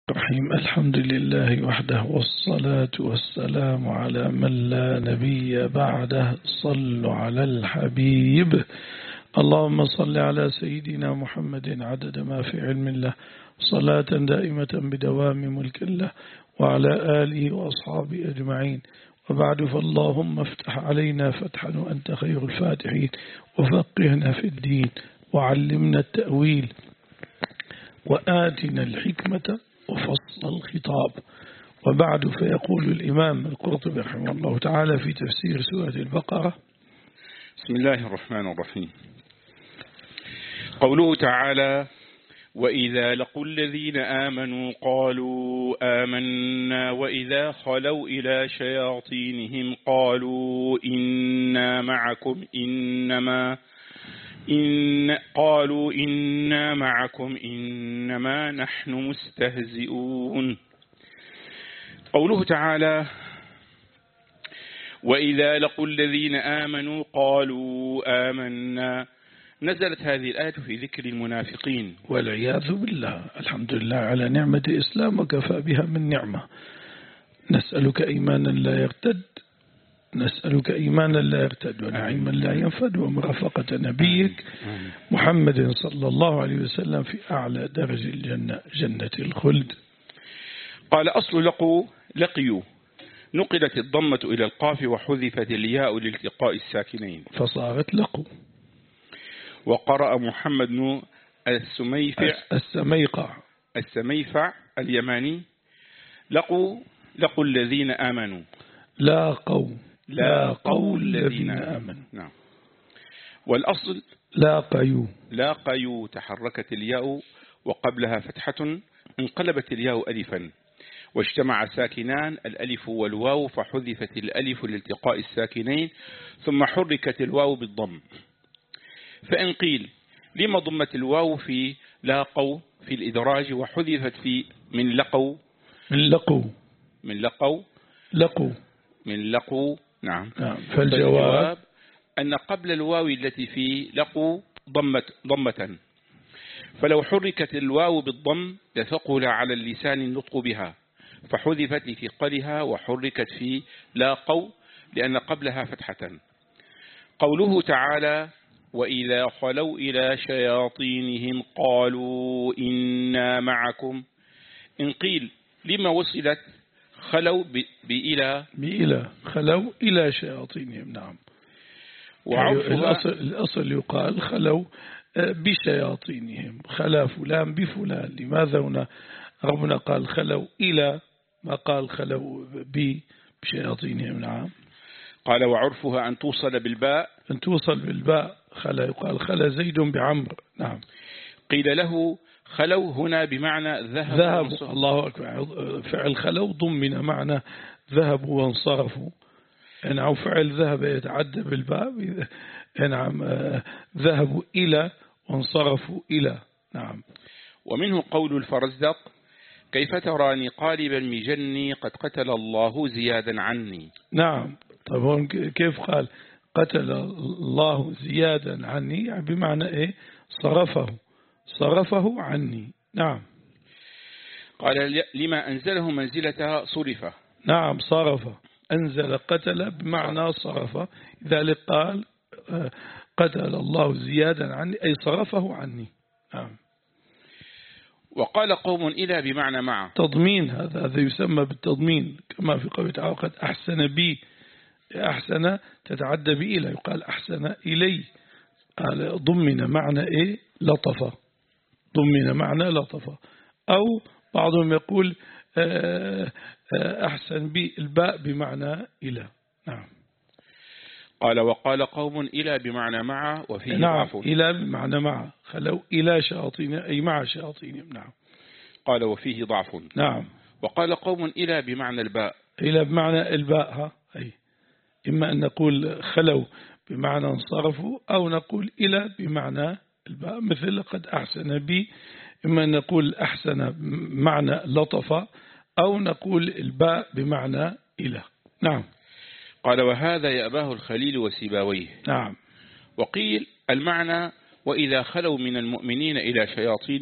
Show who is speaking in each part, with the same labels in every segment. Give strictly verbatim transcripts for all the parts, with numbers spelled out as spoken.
Speaker 1: الرحيم. الحمد لله وحده، والصلاة والسلام على من لا نبي بعده. صلوا على الحبيب. اللهم صل على سيدنا محمد عدد ما في علم الله، صلاة دائمة بدوام ملك الله، وعلى آله وأصحابه أجمعين. وبعد، فاللهم افتح علينا فتحا وأنت خير الفاتحين، وفقهنا في الدين، وعلمنا التأويل، وآتنا الحكمة وفصل الخطاب. وبعد، فيقول الإمام القرطبي رحمه الله تعالى في تفسير سورة البقرة:
Speaker 2: بسم الله الرحمن الرحيم. قوله تعالى: وإذا لقوا الذين آمنوا قالوا آمنا وإذا خلوا إلى شياطينهم قالوا إنا معكم إنما إن قالوا إنا معكم إنما نحن مستهزئون. قوله تعالى: وإذا لقوا الذين آمنوا قالوا آمنا، نزلت هذه الآية في ذكر المنافقين
Speaker 1: والعياذ بالله. الحمد لله على نعمة الإسلام وكفى بها من نعمة. نسألك إيمانا لا يرتد، نسألك إيمانا لا يرتد، ونعيما لا ينفد، ومرافقة نبيك محمد صلى الله عليه وسلم في أعلى درج الجنة، جنة الخلد.
Speaker 2: قال: أصل لقوا لقيوا، نقلت الضمة إلى القاف وحذفت الياء لالتقاء الساكنين
Speaker 1: فصارت لقوا.
Speaker 2: وقرأ محمد بن السميفع
Speaker 1: السميقع
Speaker 2: السميفع اليماني: لقوا لقوا الذين آمنوا.
Speaker 1: لاقوا
Speaker 2: لاقوا
Speaker 1: الذين آمنوا.
Speaker 2: نعم. والأصل
Speaker 1: لاقيوا
Speaker 2: لاقيوا، تحركت الياء وقبلها فتحة، انقلبت الياء ألفا، واجتمع ساكنان الألف والواو، فحذفت الألف لالتقاء الساكنين، ثم حركت الواو بالضم. فإن قيل: لما ضمت الواو في لاقوا في الإدراج وحذفت في من لقوا
Speaker 1: من لقوا
Speaker 2: من لقوا
Speaker 1: لقوا
Speaker 2: من لقوا نعم.
Speaker 1: نعم. فالجواب
Speaker 2: أن قبل الواو التي في لقوا ضمت ضمة، فلو حركت الواو بالضم لثقل على اللسان النطق بها، فحذفت لثقلها وحركت في لاقوا لأن قبلها فتحة. قوله تعالى: وإذا خلوا إلى شياطينهم قالوا إنا معكم، إن قيل: لما وصلت خلوا بإلى
Speaker 1: بإلى خلوا إلى شياطينهم؟ نعم.
Speaker 2: وعرفها
Speaker 1: الأصل, الأصل يقال خلوا بشياطينهم، خلا فلان بفلان. لماذا هنا ربنا قال خلوا إلى، ما قال خلوا بشياطينهم؟ نعم.
Speaker 2: قال: وعرفها أن توصل بالباء
Speaker 1: أن توصل بالباء. خلا يقال خلا زيد بعمر. نعم.
Speaker 2: قيل له: خلوا هنا بمعنى ذهب
Speaker 1: ذهب. الله أكبر. فعل خلوا ضمن معنى ذهبوا وانصرفوا. نعم. فعل ذهب يتعدى بالباء. نعم. ذهبوا إلى وانصرفوا إلى. نعم.
Speaker 2: ومنه قول الفرزدق: كيف تراني قالبا مجني قد قتل الله زيادا عني.
Speaker 1: نعم. طبعا كيف قال قتل الله زيادا عني؟ يعني بمعنى إيه؟ صرفه صرفه عني. نعم.
Speaker 2: قال: لما أنزله منزلة صرفه.
Speaker 1: نعم. صرف. أنزل قتل بمعنى صرف، لذلك قال قتل الله زيادا عني أي صرفه عني. نعم.
Speaker 2: وقال قوم إلى بمعنى مع. تضمين.
Speaker 1: هذا هذا يسمى بالتضمين، كما في قوله تعالى: قد أحسن بي. أحسن تتعدى بإلى، يقال أحسن إلي. قال ضمن معنى إيه؟ لطفة. ضمن معنى لطفة. أو بعضهم يقول أحسن بي الباء بمعنى إلى. نعم.
Speaker 2: قال: وقال قوم إلى بمعنى مع وفيه
Speaker 1: نعم.
Speaker 2: ضعف.
Speaker 1: إلى بمعنى مع، خلوا إلى شياطين أي مع شياطين. نعم.
Speaker 2: قال: وفيه ضعف.
Speaker 1: نعم.
Speaker 2: وقال قوم إلى بمعنى الباء.
Speaker 1: إلى بمعنى الباء. ها أي إما أن نقول خلوا بمعنى انصرفوا، أو نقول إلى بمعنى الباء، مثل قد أحسن بي. إما أن نقول أحسن بمعنى لطف، أو نقول الباء بمعنى إلى. نعم.
Speaker 2: قال: وهذا يأباه الخليل وسيباويه.
Speaker 1: نعم.
Speaker 2: وقيل المعنى: وإذا خلوا من المؤمنين إلى شياطينهم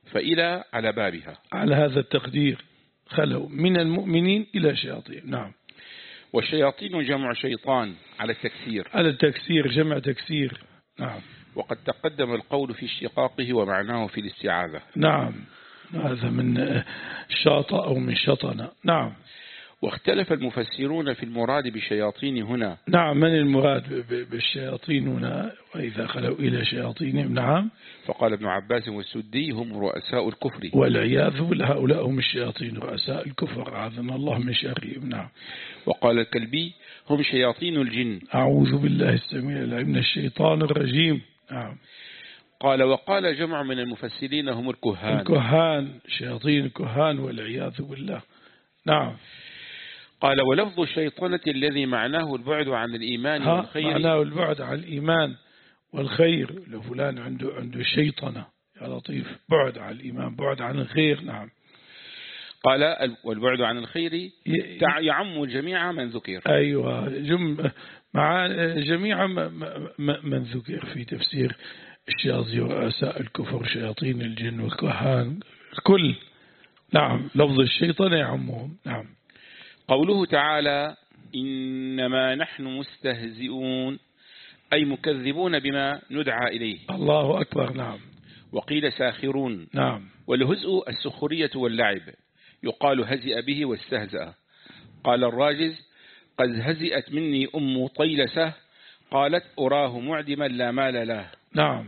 Speaker 2: فإلى على بابها.
Speaker 1: على هذا التقدير خلوا من المؤمنين إلى شياطين. نعم.
Speaker 2: والشياطين جمع شيطان على التكسير.
Speaker 1: على التكسير جمع تكسير. نعم.
Speaker 2: وقد تقدم القول في اشتقاقه ومعناه في الاستعاذة.
Speaker 1: نعم. هذا من شاطئ أو من شطنة. نعم.
Speaker 2: واختلف المفسرون في المراد بالشياطين هنا.
Speaker 1: نعم. من المراد بالشياطين هنا؟ وإذا خلوا إلى شياطينهم. نعم.
Speaker 2: فقال ابن عباس والسدي هم رؤساء الكفر
Speaker 1: والعياذ بالله، هؤلاء هم الشياطين رؤساء الكفر، أعاذنا الله من شرهم. نعم.
Speaker 2: وقال الكلبي هم شياطين الجن.
Speaker 1: أعوذ بالله السميع العليم من الشيطان الرجيم. نعم.
Speaker 2: قال وقال جمع من المفسرين هم الكهان.
Speaker 1: الكهان شياطين الكهان والعياذ بالله. نعم.
Speaker 2: قال ولفظ الشيطانة الذي معناه البعد عن الإيمان والخير.
Speaker 1: معناه البعد عن الإيمان والخير. لفلان عنده عنده شيطنة يا لطيف، بعد عن الإيمان بعد عن الخير. نعم.
Speaker 2: قال والبعد عن الخير يعم جميع من ذكر.
Speaker 1: أيوة جم مع جميع من ذكر في تفسير الشياطين ورؤساء الكفر شياطين الجن والكهان الكل. نعم. لفظ الشيطان يعمهم. نعم.
Speaker 2: قوله تعالى إنما نحن مستهزئون أي مكذبون بما ندعى إليه.
Speaker 1: الله أكبر. نعم.
Speaker 2: وقيل ساخرون.
Speaker 1: نعم.
Speaker 2: والهزء السخرية واللعب، يقال هزئ به واستهزأ. قال الراجز قد هزئت مني أم طيلسة قالت أراه معدما لا مال له.
Speaker 1: نعم.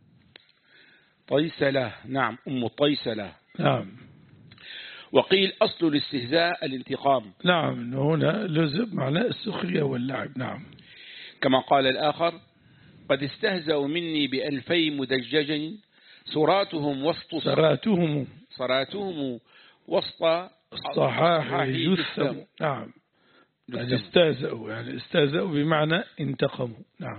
Speaker 2: طيسلة. نعم. أم طيسلة.
Speaker 1: نعم.
Speaker 2: وقيل أصل الاستهزاء الانتقام.
Speaker 1: نعم. هنا لزم معنى السخرية واللعب. نعم.
Speaker 2: كما قال الآخر قد استهزأوا مني بألفي مدجج سراتهم وسط
Speaker 1: سراتهم
Speaker 2: سراتهم وسط
Speaker 1: الصحاح يثم. نعم. يعني استهزأوا يعني استهزأوا بمعنى انتقموا. نعم.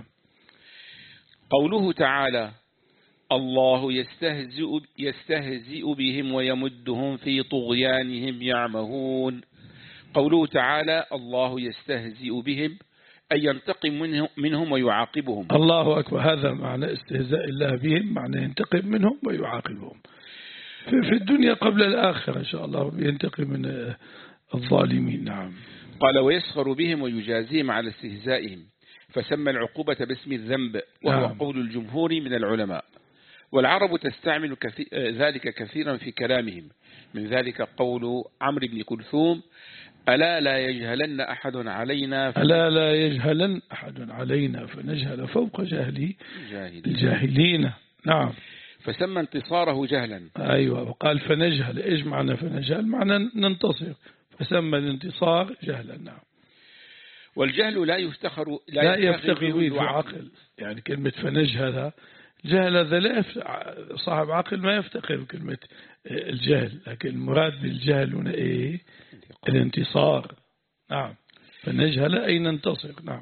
Speaker 2: قوله تعالى الله يستهزئ, يستهزئ بهم ويمدهم في طغيانهم يعمهون. قوله تعالى الله يستهزئ بهم أي ينتقم منهم, منهم ويعاقبهم.
Speaker 1: الله أكبر. هذا معنى استهزاء الله بهم، معنى ينتقم منهم ويعاقبهم في الدنيا قبل الآخرة إن شاء الله، ينتقم من الظالمين. نعم.
Speaker 2: قال ويسخر بهم ويجازيهم على استهزائهم، فسمى العقوبة باسم الذنب، وهو نعم. قول الجمهور من العلماء. والعرب تستعمل كثير ذلك كثيرا في كلامهم، من ذلك قول عمرو بن كلثوم ألا لا يجهلن أحد علينا
Speaker 1: ألا لا يجهلن أحد علينا فنجهل فوق جهل الجاهلين. نعم.
Speaker 2: فسمى انتصاره جهلا.
Speaker 1: أيوة. وقال فنجهل. إيش معنى فنجهل؟ معنى ننتصر، فسمى الانتصار جهلا. نعم.
Speaker 2: والجهل لا يفتخر
Speaker 1: لا, لا يفتخر به عقل. يعني كلمة فنجهل جهل هذا لا صاحب عقل ما يفتخر بكلمة الجهل، لكن المراد بالجهل هنا إيه؟ الانتصار. نعم. فنجهل أي ننتصر. نعم.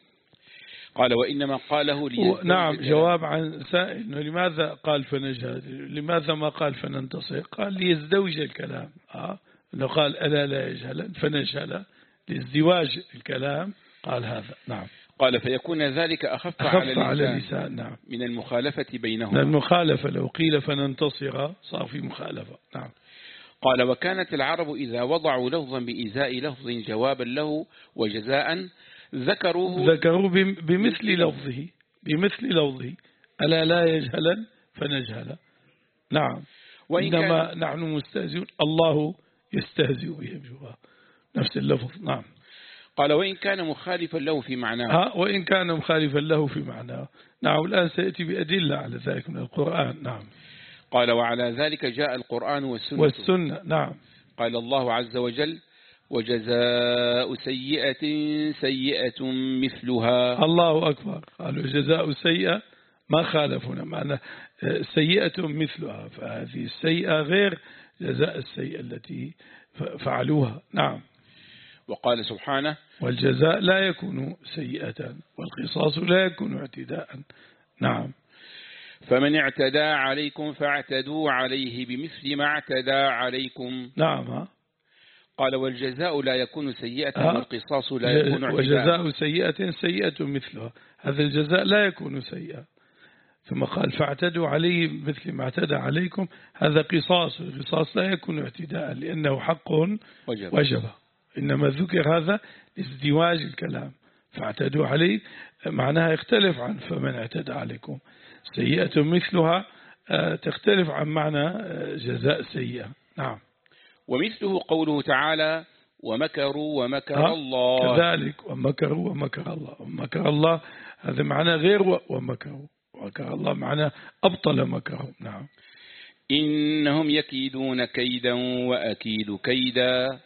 Speaker 2: قال وإنما قاله
Speaker 1: لي. نعم. جواب عن سائل إنه لماذا قال فنجهل، لماذا ما قال فننتصر؟ قال ليزدوج الكلام. آه إنه قال ألا لا يجهل فنجهل لازدواج الكلام قال هذا. نعم.
Speaker 2: قال فيكون ذلك أخف,
Speaker 1: أخف
Speaker 2: على,
Speaker 1: على اللسان. نعم.
Speaker 2: من المخالفة بينهما.
Speaker 1: من المخالفة لو قيل فننتصر صار في مخالفة. نعم.
Speaker 2: قال وكانت العرب إذا وضعوا لفظا بإزاء لفظ جوابا له وجزاء ذكروه
Speaker 1: ذكروا بمثل لفظه بمثل لفظه ألا لا يجهلا فنجهل. نعم. وإنما نحن مستهزئون الله يستهزئ بهم. نفس اللفظ. نعم.
Speaker 2: قال وإن كان مخالفا له في معناه.
Speaker 1: ها وإن كان مخالفا له في معناه. نعم. الآن سيأتي بأدلة على ذلك من القرآن. نعم.
Speaker 2: قال وعلى ذلك جاء القرآن والسنة.
Speaker 1: والسنة. نعم.
Speaker 2: قال الله عز وجل وجزاء سيئة سيئة مثلها.
Speaker 1: الله أكبر. قالوا جزاء سيئة ما خالفنا، معنى سيئة مثلها، فهذه السيئة غير جزاء السيئة التي فعلوها. نعم.
Speaker 2: وقال سبحانه
Speaker 1: والجزاء لا يكون سيئة والقصاص لا يكون اعتداء. نعم.
Speaker 2: فمن اعتدى عليكم فاعتدوا عليه بمثل ما اعتدى عليكم.
Speaker 1: نعم.
Speaker 2: قال والجزاء لا يكون سيئة والقصاص لا يكون اعتداء.
Speaker 1: وجزاء سيئة سيئة مثلها، هذا الجزاء لا يكون سيئة ثم قال فاعتدوا عليه مثل ما اعتدى عليكم. هذا قصاص، القصاص لا يكون اعتداء لأنه حق
Speaker 2: وجب,
Speaker 1: وجب. إنما ذكر هذا ازدواج الكلام. فاعتدوا عليه معناها يختلف عن فمن اعتدى عليكم. سيئة مثلها تختلف عن معنى جزاء سيئة. نعم.
Speaker 2: ومثله قوله تعالى ومكروا ومكر الله.
Speaker 1: كذلك ومكروا ومكر الله. ومكر الله هذا معنى غير ومكروا. ومكر الله معنى أبطل مكرهم. نعم.
Speaker 2: إنهم يكيدون كيدا وأكيد كيدا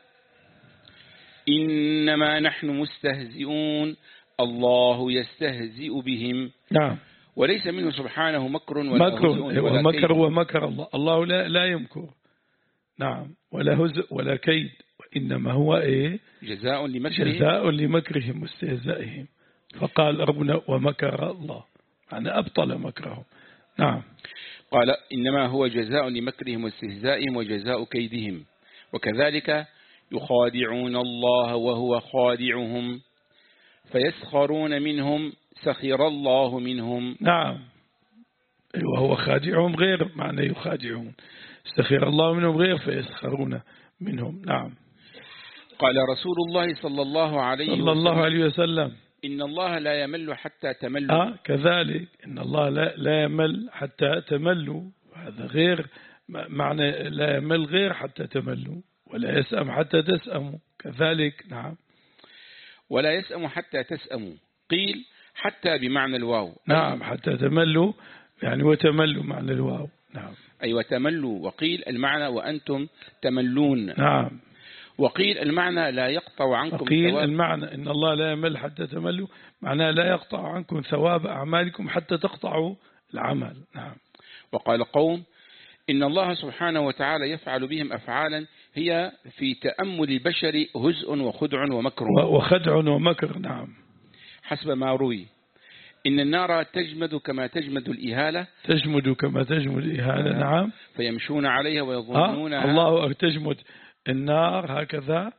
Speaker 2: إنما نحن مستهزئون الله يستهزئ بهم.
Speaker 1: نعم.
Speaker 2: وليس منه سبحانه مكر ولا
Speaker 1: مكر
Speaker 2: ولا
Speaker 1: ومكر ومكر الله. الله لا لا يمكر. نعم. ولا هزء ولا كيد، وإنما هو إيه
Speaker 2: جزاء لمكرهم
Speaker 1: جزاء لمكرهم واستهزائهم. فقال ربنا ومكر الله يعني أبطل مكرهم. نعم.
Speaker 2: قال إنما هو جزاء لمكرهم واستهزائهم وجزاء كيدهم. وكذلك يخادعون الله وهو خادعهم فيسخرون منهم سخر الله منهم.
Speaker 1: نعم. وهو خادعهم غير معنى يخادعون. سخر الله منهم غير فيسخرون منهم. نعم.
Speaker 2: قال رسول الله صلى الله عليه
Speaker 1: صلى
Speaker 2: وسلم
Speaker 1: الله عليه وسلم
Speaker 2: إن الله لا يمل حتى تملوا.
Speaker 1: آه كذلك إن الله لا, لا يمل حتى تملوا. هذا غير معنى لا يمل غير حتى تملوا، ولا يسأم حتى تسأموا كذلك. نعم.
Speaker 2: ولا يسأم حتى تسأموا قيل حتى بمعنى الواو.
Speaker 1: نعم. حتى تملوا يعني وتملوا معنى الواو. نعم.
Speaker 2: أي وتملوا. وقيل المعنى وأنتم تملون.
Speaker 1: نعم.
Speaker 2: وقيل المعنى لا يقطع عنكم
Speaker 1: وقيل
Speaker 2: ثواب.
Speaker 1: المعنى إن الله لا يمل حتى تملوا معناه لا يقطع عنكم ثواب أعمالكم حتى تقطعوا العمل. نعم.
Speaker 2: وقال قوم إن الله سبحانه وتعالى يفعل بهم أفعالا هي في تأمل البشر هزء وخدع ومكر
Speaker 1: وخدع ومكر. نعم.
Speaker 2: حسب ما روي إن النار تجمد كما تجمد الإهالة.
Speaker 1: تجمد كما تجمد الإهالة. نعم.
Speaker 2: فيمشون عليها ويظنونها.
Speaker 1: الله تجمد النار هكذا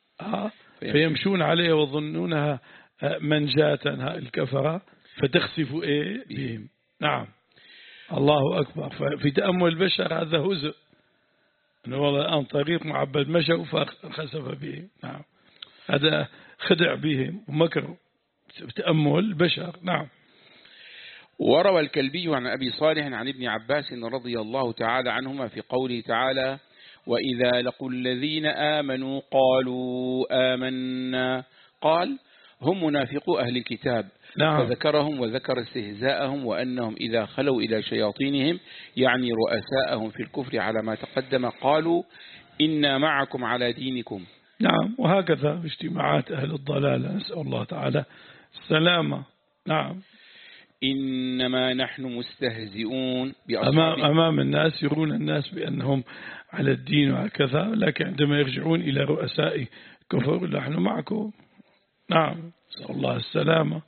Speaker 1: فيمشون عليها ويظنونها منجاة الكفرة فتخسف إيه بهم. نعم. الله أكبر. ففي تأمل البشر هذا هزء أنه والله الآن طريق معبد مشوا فخسف بهم. نعم. هذا خدع بهم ومكر تأمل البشر. نعم.
Speaker 2: وروى الكلبي عن أبي صالح عن ابن عباس رضي الله تعالى عنهما في قوله تعالى وإذا لقوا الذين آمنوا قالوا آمنا قال هم منافقو أهل الكتاب.
Speaker 1: نعم.
Speaker 2: فذكرهم وذكر استهزاءهم وأنهم إذا خلوا إلى شياطينهم يعني رؤساءهم في الكفر على ما تقدم قالوا إنا معكم على دينكم.
Speaker 1: نعم. وهكذا في اجتماعات أهل الضلالة نسأل الله تعالى السلامة. نعم.
Speaker 2: إنما نحن مستهزئون
Speaker 1: أمام, أمام الناس يرون الناس بأنهم على الدين وهكذا، لكن عندما يرجعون إلى رؤساء كفر نحن معكم. نعم. نسأل الله السلامة.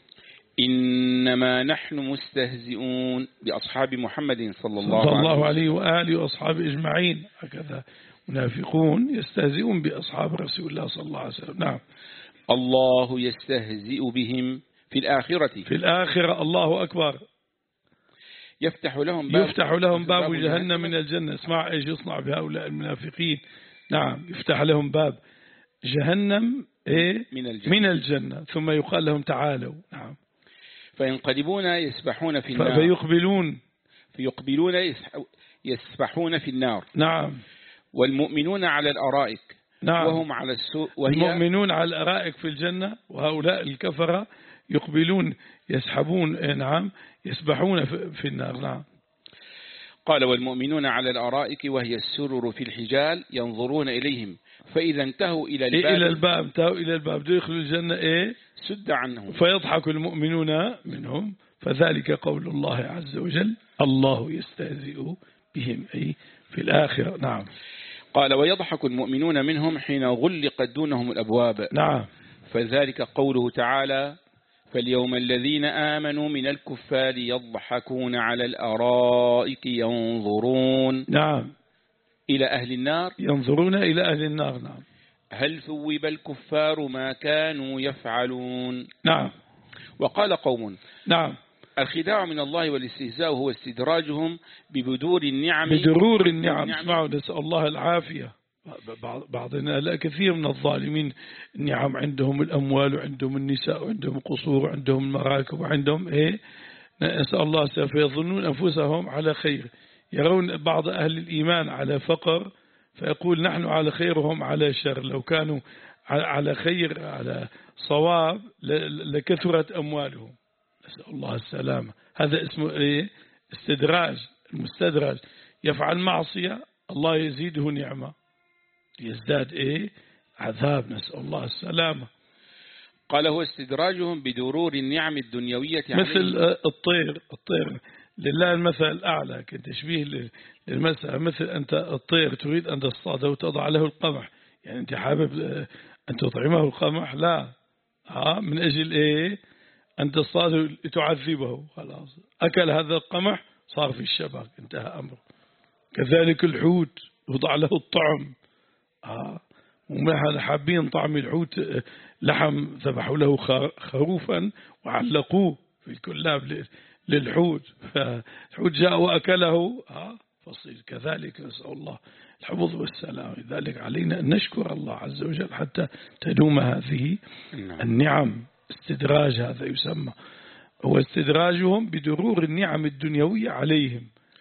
Speaker 2: إنما نحن مستهزئون بأصحاب محمد صلى الله,
Speaker 1: صلى الله عليه وآله وأصحابه أجمعين. هكذا منافقون يستهزئون بأصحاب رسول الله صلى الله عليه وسلم. نعم.
Speaker 2: الله يستهزئ بهم في الآخرة.
Speaker 1: في الآخرة. الله أكبر.
Speaker 2: يفتح لهم باب
Speaker 1: يفتح لهم باب جهنم من الجنة. اسمع ايش يصنع بهؤلاء المنافقين. نعم. يفتح لهم باب جهنم ايه
Speaker 2: من الجنة.
Speaker 1: من الجنة ثم يقال لهم تعالوا. نعم.
Speaker 2: فينقلبون يسبحون في النار.
Speaker 1: فيقبلون
Speaker 2: فيقبلون يسبحون في النار.
Speaker 1: نعم.
Speaker 2: والمؤمنون على الأرائك.
Speaker 1: نعم.
Speaker 2: وهم على السوء. وهي
Speaker 1: المؤمنون على الأرائك في الجنة وهؤلاء الكفرة يقبلون يسحبون. نعم. يسبحون في النار. نعم.
Speaker 2: قال والمؤمنون على الأرائك وهي السرر في الحجال ينظرون إليهم فإذا انتهوا إلى الباب
Speaker 1: إيه إلى الباب انتهوا إلى الباب دخلوا الجنة إيه
Speaker 2: سد عنهم
Speaker 1: فيضحك المؤمنون منهم. فذلك قول الله عز وجل الله يستهزئ بهم أي في الآخرة. نعم.
Speaker 2: قال ويضحك المؤمنون منهم حين غلقت دونهم الأبواب.
Speaker 1: نعم.
Speaker 2: فذلك قوله تعالى فاليوم الذين آمنوا من الكفار يضحكون على الأرائك ينظرون.
Speaker 1: نعم.
Speaker 2: إلى أهل النار.
Speaker 1: ينظرون إلى أهل النار. نعم.
Speaker 2: هل ثوب الكفار ما كانوا يفعلون.
Speaker 1: نعم.
Speaker 2: وقال قوم
Speaker 1: نعم.
Speaker 2: الخداع من الله والاستهزاء هو استدراجهم ببدور النعم
Speaker 1: بدرور النعم. اسمعوا، نسأل الله العافية. بعضنا لا، كثير من الظالمين النعم عندهم الأموال وعندهم النساء وعندهم القصور وعندهم المراكب وعندهم إيه، نسأل الله، سوف يظنون أنفسهم على خير، يرون بعض أهل الإيمان على فقر فيقول نحن على خير وهم على شر، لو كانوا على خير على صواب لكثرت أموالهم. نسأل الله السلامة. هذا اسمه إيه؟ استدراج. المستدراج يفعل معصية الله يزيده نعمة، يزداد إيه؟ عذاب. نسأل الله السلامة.
Speaker 2: قال هو استدراجهم بدرور النعم الدنيوية
Speaker 1: مثل الطير. الطير لله المثل الأعلى، كتشبيه للمثل. مثل أنت الطير تريد أن تصطاده وتضع له القمح، يعني أنت حابب أن تطعمه القمح؟ لا، ها من أجل إيه؟ أن تصطاده تعذبه. خلاص أكل هذا القمح صار في الشبك، انتهى أمره. كذلك الحوت يوضع له الطعم، ها وما حابين طعم الحوت لحم، ذبحوا له خروفا وعلقوه في الكلاب للحوت، فالحوت جاء وأكله، ها فصيل. كذلك نسأل الله الحفظ والسلام. لذلك علينا أن نشكر الله عز وجل حتى تدوم هذه النعم. استدراج هذا يسمى، هو استدراجهم بدرور النعم الدنيوية عليهم.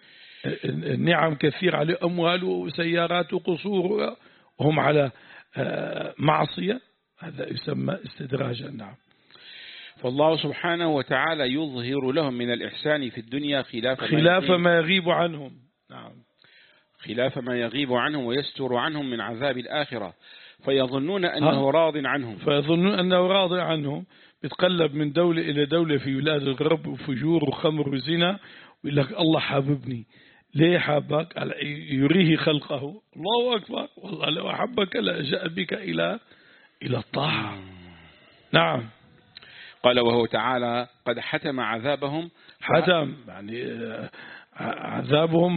Speaker 1: النعم كثير على أموال وسيارات وقصور وهم على معصية، هذا يسمى استدراجا. نعم.
Speaker 2: فالله سبحانه وتعالى يظهر لهم من الإحسان في الدنيا خلاف
Speaker 1: خلاف ما, ما يغيب عنهم. نعم،
Speaker 2: خلاف ما يغيب عنهم ويستر عنهم من عذاب الآخرة، فيظنون أنه راض عنهم
Speaker 1: فيظنون أنه راض عنهم. بتقلب من دولة إلى دولة في بلاد الغرب، وفجور وخمر وزنا، ويقول لك الله حاببني. ليه حابك؟ يريه خلقه. الله أكبر، والله لو أحبك لجاء بك إلى إلى الطاعة. نعم.
Speaker 2: قال وهو تعالى قد حتم عذابهم.
Speaker 1: حتم يعني عذابهم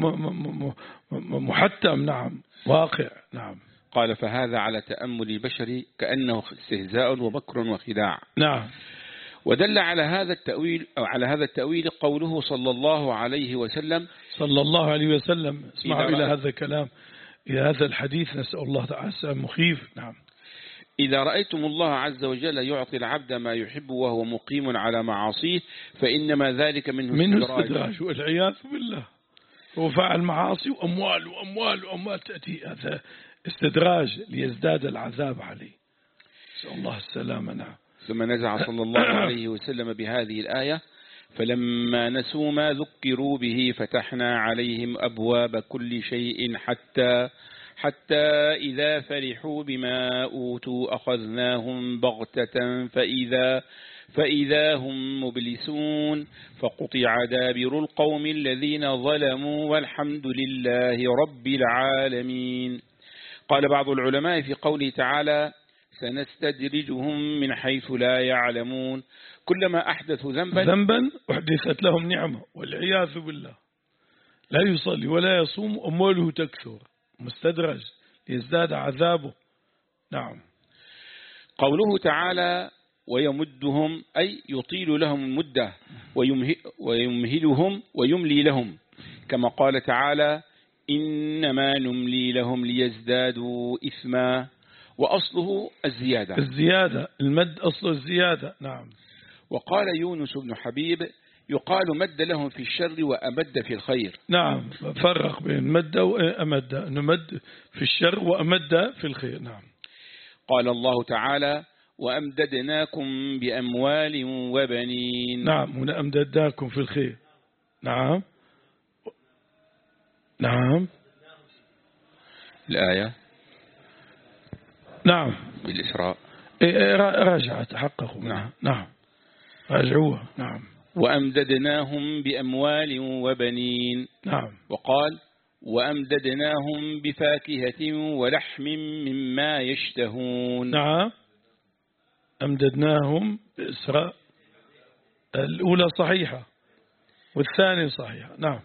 Speaker 1: محتم. نعم، واقع. نعم.
Speaker 2: قال فهذا على تأمل البشر كأنه استهزاء ومكر وخداع.
Speaker 1: نعم.
Speaker 2: ودل على هذا التأويل أو على هذا التأويل قوله صلى الله عليه وسلم
Speaker 1: صلى الله عليه وسلم. اسمعوا إلى هذا الكلام، إلى هذا الحديث، نسأل الله تعالى مخيف. نعم.
Speaker 2: إذا رأيتم الله عز وجل يعطي العبد ما يحب وهو مقيم على معاصيه فإنما ذلك منه
Speaker 1: منه استدراج والعياذ بالله. هو فعل معاصي وأموال وأموال وأموال تأتي، هذا استدراج ليزداد العذاب عليه. نسأل الله السلامة. نعم.
Speaker 2: ثم نزع صلى الله عليه وسلم بهذه الآية فلما نسوا ما ذكروا به فتحنا عليهم أبواب كل شيء حتى حتى إذا فرحوا بما أوتوا أخذناهم بغتة فإذا فإذا هم مبلسون فقطع دابر القوم الذين ظلموا والحمد لله رب العالمين. قال بعض العلماء في قوله تعالى سنستدرجهم من حيث لا يعلمون، كلما أحدثوا ذنبا
Speaker 1: ذنبا أحدثت لهم نعمة والعياذ بالله. لا يصلي ولا يصوم أمواله تكثر، مستدرج ليزداد عذابه. نعم.
Speaker 2: قوله تعالى ويمدهم أي يطيل لهم المدة ويمهلهم ويملي لهم، كما قال تعالى إنما نملي لهم ليزدادوا إثما، وأصله الزيادة.
Speaker 1: الزيادة، المد أصله الزيادة. نعم.
Speaker 2: وقال يونس بن حبيب يقال مد لهم في الشر وأمد في الخير.
Speaker 1: نعم، فرق بين مد وأمد، نمد في الشر وأمد في الخير. نعم.
Speaker 2: قال الله تعالى وأمددناكم بأموال وبنين.
Speaker 1: نعم، هنا أمددناكم في الخير. نعم. نعم.
Speaker 2: الآية
Speaker 1: نعم
Speaker 2: بالإسراء.
Speaker 1: راجع تحققوا. نعم. نعم، راجعوها. نعم.
Speaker 2: وأمددناهم بأموال وبنين.
Speaker 1: نعم.
Speaker 2: وقال وأمددناهم بفاكهة ولحم مما يشتهون.
Speaker 1: نعم. أمددناهم بإسراء، الأولى صحيحة والثانية صحيحة. نعم.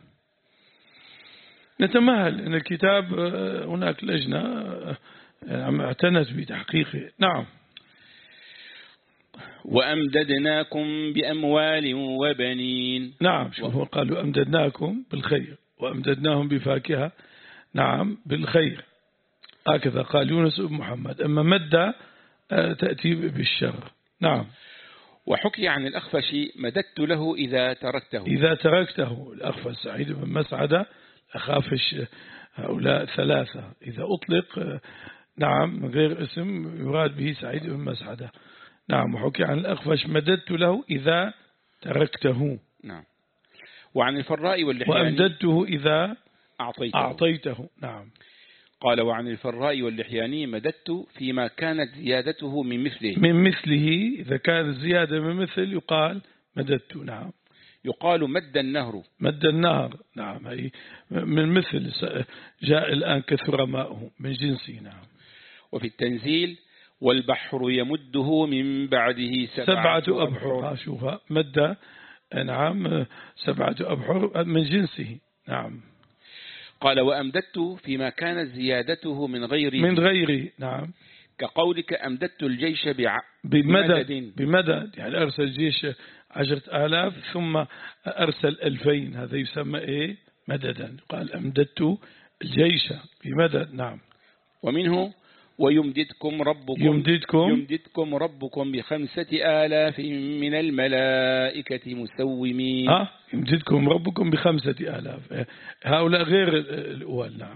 Speaker 1: نتمهل أن الكتاب هناك لجنة اعتنت بتحقيقه. نعم.
Speaker 2: وأمددناكم بأموال وبنين.
Speaker 1: نعم، شوفوا قالوا أمددناكم بالخير وأمددناهم بفاكهة، نعم بالخير، هكذا قال يونس بن محمد. أما مد تأتي بالشر. نعم.
Speaker 2: وحكي عن الأخفش مددت له إذا تركته.
Speaker 1: إذا تركته الأخفش سعيد بن مسعدة أخافش، هؤلاء ثلاثة إذا أطلق نعم من غير اسم يراد به سعيد بن مسعدة. نعم. وحكي عن الأخفش مددت له إذا تركته.
Speaker 2: نعم. وعن الفراء واللحياني
Speaker 1: وأمددته إذا
Speaker 2: أعطيته.
Speaker 1: أعطيته. نعم.
Speaker 2: قال وعن الفراء واللحياني مددت فيما كانت زيادته من مثله.
Speaker 1: من مثله إذا كانت زيادة من مثل يقال مددت. نعم.
Speaker 2: يقال مد النهر.
Speaker 1: مد النهر. نعم. هي من مثل جاء الآن كثر ماؤه من جنسه. نعم.
Speaker 2: وفي التنزيل والبحر يمده من بعده سبعة,
Speaker 1: سبعة
Speaker 2: أبحر,
Speaker 1: أبحر. شوفها مد. نعم. سبعة أبحر من جنسه. نعم.
Speaker 2: قال وأمددت فيما كانت زيادته من غيره.
Speaker 1: من غيره. نعم.
Speaker 2: كقولك أمددت الجيش بع...
Speaker 1: بمدد. بمدد يعني أرسل جيش عشرة آلاف ثم أرسل ألفين، هذا يسمى إيه؟ مددا. قال أمددت الجيش بمدد. نعم.
Speaker 2: ومنه ويمددكم ربكم
Speaker 1: يمددكم
Speaker 2: يمددكم ربكم بخمسة آلاف من الملائكة مسومين.
Speaker 1: ها يمددكم ربكم بخمسة آلاف، هؤلاء غير الأول. نعم.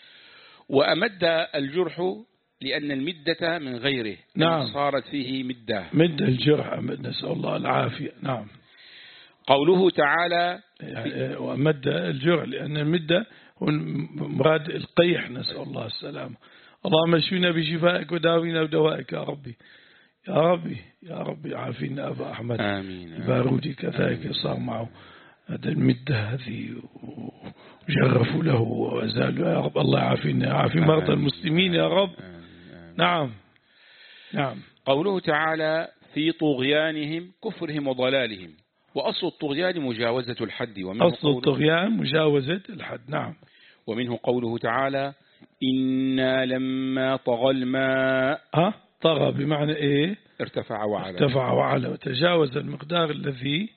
Speaker 2: وأمد الجرح لأن المدة من غيره.
Speaker 1: نعم.
Speaker 2: صارت فيه مدة.
Speaker 1: مد الجرح. نسأل الله العافية. نعم.
Speaker 2: قوله تعالى
Speaker 1: يعني ومد الجرح لأن المدة هو مراد القيح، نسأل الله السلامة. اللهم اشفنا بشفائك وداوينا بدوائك يا ربي يا ربي يا ربي. عافينا أبا أحمد
Speaker 2: آمين.
Speaker 1: البارودي كذلك صار معه هذا المدة هذه وجرفوا له وزالوا. يا رب الله يعافينا، عافي مرضى المسلمين يا رب. نعم. نعم.
Speaker 2: قوله تعالى في طغيانهم كفرهم وضلالهم. وأصل الطغيان مجاوزة الحد. ومنه
Speaker 1: أصل الطغيان مجاوزة الحد. نعم.
Speaker 2: ومنه قوله تعالى إنا لما طغى الماء.
Speaker 1: ها طغى بمعنى إيه؟
Speaker 2: ارتفع وعلى.
Speaker 1: ارتفع وعلى وتجاوز المقدار الذي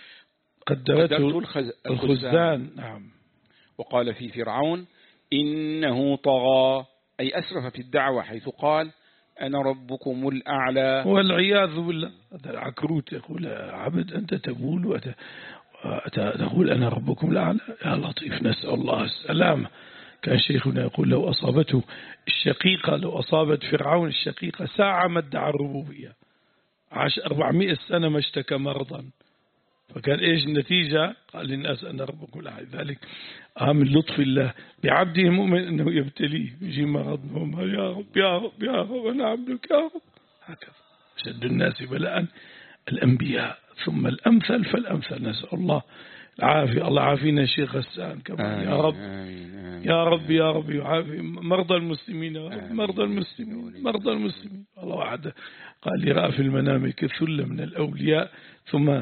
Speaker 1: قدرته
Speaker 2: الخز...
Speaker 1: الخزان. نعم.
Speaker 2: وقال في فرعون إنه طغى أي أسرف في الدعوة حيث قال أنا ربكم الأعلى.
Speaker 1: والعياذ بالله. هذا العكروت يقول عبد أنت تقول وتقول أنا ربكم الأعلى. يا لطيف نسأل الله السلامة. كان شيخنا يقول لو أصابته الشقيقة لو أصابت فرعون الشقيقة ساعة ما ادعى الربوبية، عاش أربعمائة سنة ما اشتكى مرضا، فكان إيش النتيجة؟ قال للناس أنا ربكم الأعلى. ذلك من لطف الله بعبده المؤمن أنه يبتليه يجي مرض يا رب يا رب يا رب أنا عبدك يا رب. هكذا أشد الناس بلاء الأنبياء ثم الأمثل فالأمثل. نسأل الله العافية. الله عافينا الشيخ غسان كمان يا رب. آمين. آمين. يا رب يا رب يعافي مرضى المسلمين يا رب. مرضى المسلمين مرضى المسلمين. الله وعده قال لي رأى في المنام كثلة من الأولياء ثم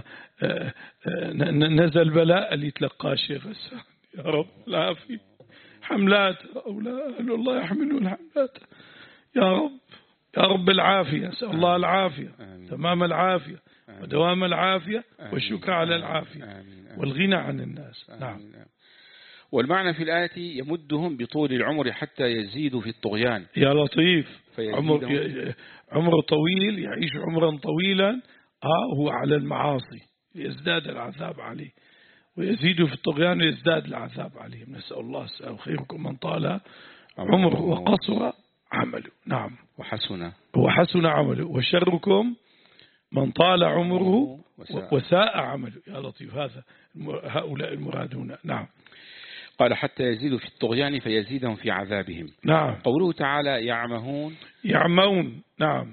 Speaker 1: نزل بلاء اللي تلقاه الشيخ غسان. يا رب العافية. حملات أولاد الله يحملون حملات يا رب يا رب العافية. نسأل الله العافية تمام العافية ودوام العافية والشكر على العافية والغنى عن الناس. نعم.
Speaker 2: والمعنى في الآية يمدهم بطول العمر حتى يزيدوا في الطغيان.
Speaker 1: يا لطيف. عمر, عمر طويل يعيش عمرا طويلا آه هو على المعاصي يزداد العذاب عليه ويزيد في الطغيان ويزداد العذاب عليه. نسأل الله السلامة. خيركم من طال عمره وقصر عمله. نعم.
Speaker 2: وحسن
Speaker 1: وحسن عمله وشركم من طال عمره وساء عمله. يا لطيف. هذا هؤلاء المرادون. نعم.
Speaker 2: قال حتى يزيدوا في الطغيان فيزيدهم في عذابهم.
Speaker 1: نعم.
Speaker 2: قوله تعالى يعمهون
Speaker 1: يعمون. نعم.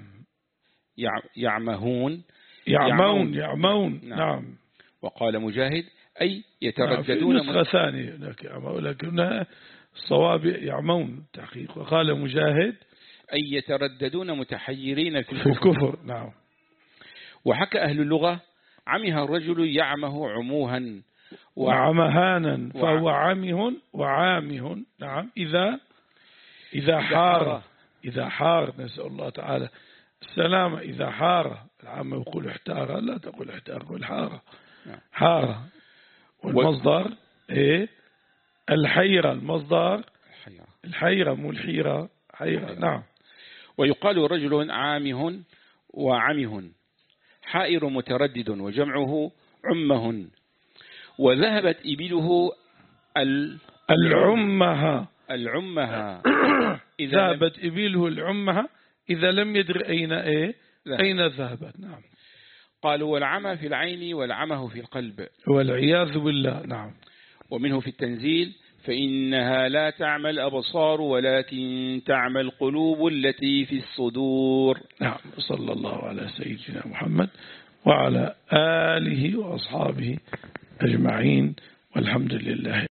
Speaker 2: يعمهون
Speaker 1: يعمون يعمون. نعم. نعم.
Speaker 2: وقال مجاهد أي يترددون.
Speaker 1: نعم. في نسخة ثانية لكن الصواب يعمون تحقيق. وقال مجاهد
Speaker 2: أي يترددون متحيرين في الكفر.
Speaker 1: في الكفر. نعم.
Speaker 2: وحكى أهل اللغة عمها الرجل يعمه عموها
Speaker 1: وعمهانا فهو عمه وعامه. نعم. إذا إذا حار إذا حار نسأل الله تعالى السلامة إذا حار، العامة يقول احتار، لا تقول احتار، قول حار حار. والمصدر إيه؟ الحيرة، المصدر الحيرة مو الحيرة، حيرة. نعم.
Speaker 2: ويقال رجل عامه وعمه، حائر متردد، وجمعه عمه. وذهبت إبله
Speaker 1: العمها
Speaker 2: العمها
Speaker 1: ذهبت إبله العمها إذا لم يدر أين إيه ذهب. أين ذهبت. نعم.
Speaker 2: قالوا والعمى في العين والعمه في القلب،
Speaker 1: والعياذ بالله. نعم.
Speaker 2: ومنه في التنزيل فإنها لا تعمى الأبصار ولكن تعمى القلوب التي في الصدور.
Speaker 1: نعم. صلى الله على سيدنا محمد وعلى آله وأصحابه أجمعين، والحمد لله.